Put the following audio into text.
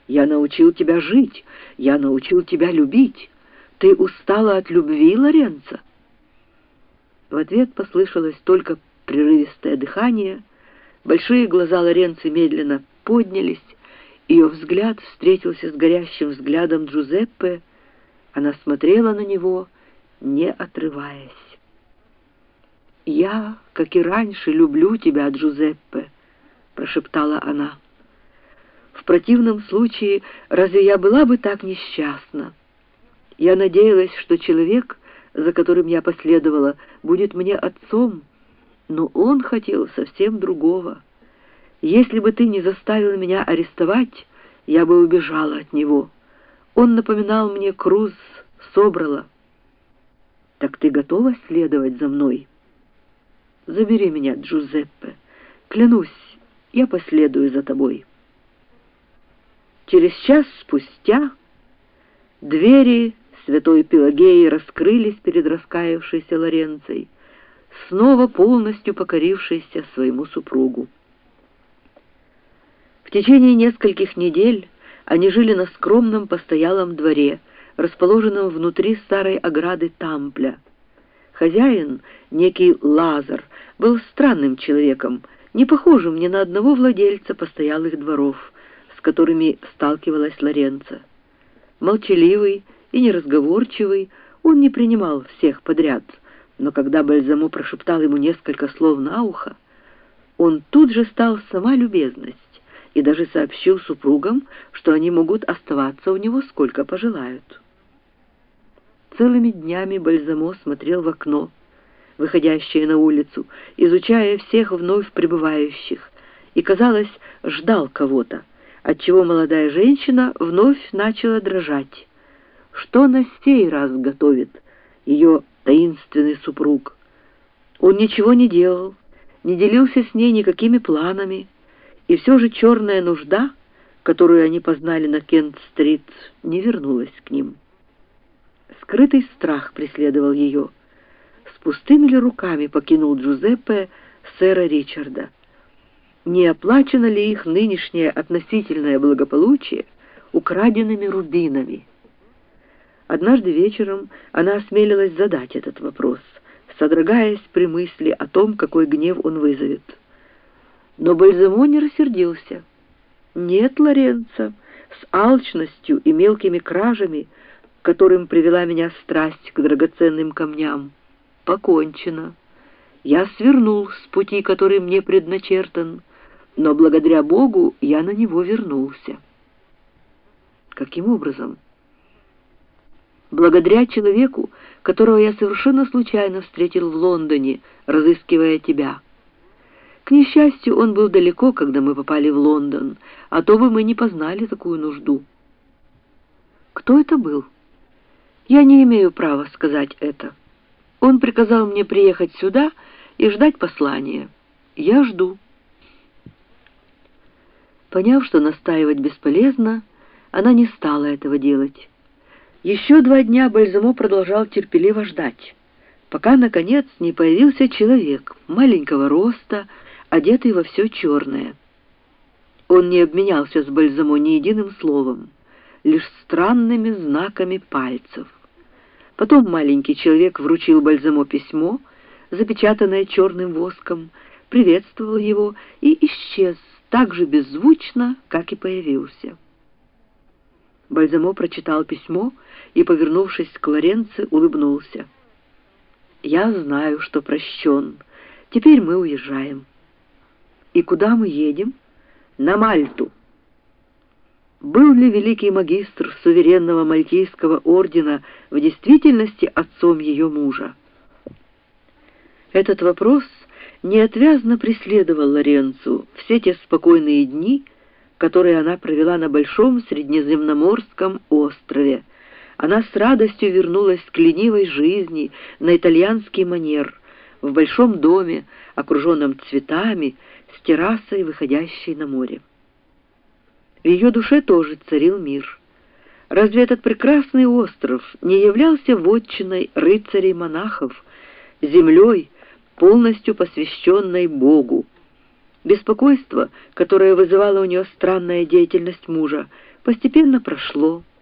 Я научил тебя жить, я научил тебя любить. Ты устала от любви, Лоренцо?» В ответ послышалось только прерывистое дыхание. Большие глаза Лоренцо медленно поднялись, ее взгляд встретился с горящим взглядом Джузеппе. Она смотрела на него, не отрываясь. «Я, как и раньше, люблю тебя, Джузеппе», — прошептала она. «В противном случае разве я была бы так несчастна? Я надеялась, что человек, за которым я последовала, будет мне отцом, но он хотел совсем другого. Если бы ты не заставил меня арестовать, я бы убежала от него. Он напоминал мне Круз Собрала. Так ты готова следовать за мной? Забери меня, Джузеппе. Клянусь, я последую за тобой». Через час спустя двери святой Пелагеи раскрылись перед раскаявшейся Лоренцей, снова полностью покорившейся своему супругу. В течение нескольких недель они жили на скромном постоялом дворе, расположенном внутри старой ограды Тампля. Хозяин, некий Лазар, был странным человеком, не похожим ни на одного владельца постоялых дворов, с которыми сталкивалась Лоренцо. Молчаливый и неразговорчивый, он не принимал всех подряд, но когда Бальзамо прошептал ему несколько слов на ухо, он тут же стал сама любезность и даже сообщил супругам, что они могут оставаться у него сколько пожелают. Целыми днями Бальзамо смотрел в окно, выходящее на улицу, изучая всех вновь прибывающих, и, казалось, ждал кого-то, отчего молодая женщина вновь начала дрожать. Что на сей раз готовит ее таинственный супруг? Он ничего не делал, не делился с ней никакими планами, и все же черная нужда, которую они познали на Кент-стрит, не вернулась к ним. Скрытый страх преследовал ее. С пустыми ли руками покинул Джузеппе сэра Ричарда? Не оплачено ли их нынешнее относительное благополучие украденными рубинами? Однажды вечером она осмелилась задать этот вопрос, содрогаясь при мысли о том, какой гнев он вызовет. Но Бальзамо не рассердился. «Нет, Лоренцо, с алчностью и мелкими кражами, к которым привела меня страсть к драгоценным камням, покончено. Я свернул с пути, который мне предначертан, но благодаря Богу я на него вернулся». «Каким образом?» «Благодаря человеку, которого я совершенно случайно встретил в Лондоне, разыскивая тебя. К несчастью, он был далеко, когда мы попали в Лондон, а то бы мы не познали такую нужду». «Кто это был?» «Я не имею права сказать это. Он приказал мне приехать сюда и ждать послания. Я жду». Поняв, что настаивать бесполезно, она не стала этого делать. Еще 2 дня Бальзамо продолжал терпеливо ждать, пока, наконец, не появился человек маленького роста, одетый во все черное. Он не обменялся с Бальзамо ни единым словом, лишь странными знаками пальцев. Потом маленький человек вручил Бальзамо письмо, запечатанное черным воском, приветствовал его и исчез так же беззвучно, как и появился. Бальзамо прочитал письмо и, повернувшись к Лоренцо, улыбнулся. «Я знаю, что прощен. Теперь мы уезжаем». «И куда мы едем?» «На Мальту». Был ли великий магистр суверенного мальтийского ордена в действительности отцом ее мужа? Этот вопрос неотвязно преследовал Лоренцу все те спокойные дни, которые она провела на большом среднеземноморском острове. Она с радостью вернулась к ленивой жизни на итальянский манер, в большом доме, окруженном цветами, с террасой, выходящей на море. В ее душе тоже царил мир. Разве этот прекрасный остров не являлся вотчиной рыцарей-монахов, землей, полностью посвященной Богу? Беспокойство, которое вызывала у нее странная деятельность мужа, Постепенно прошло.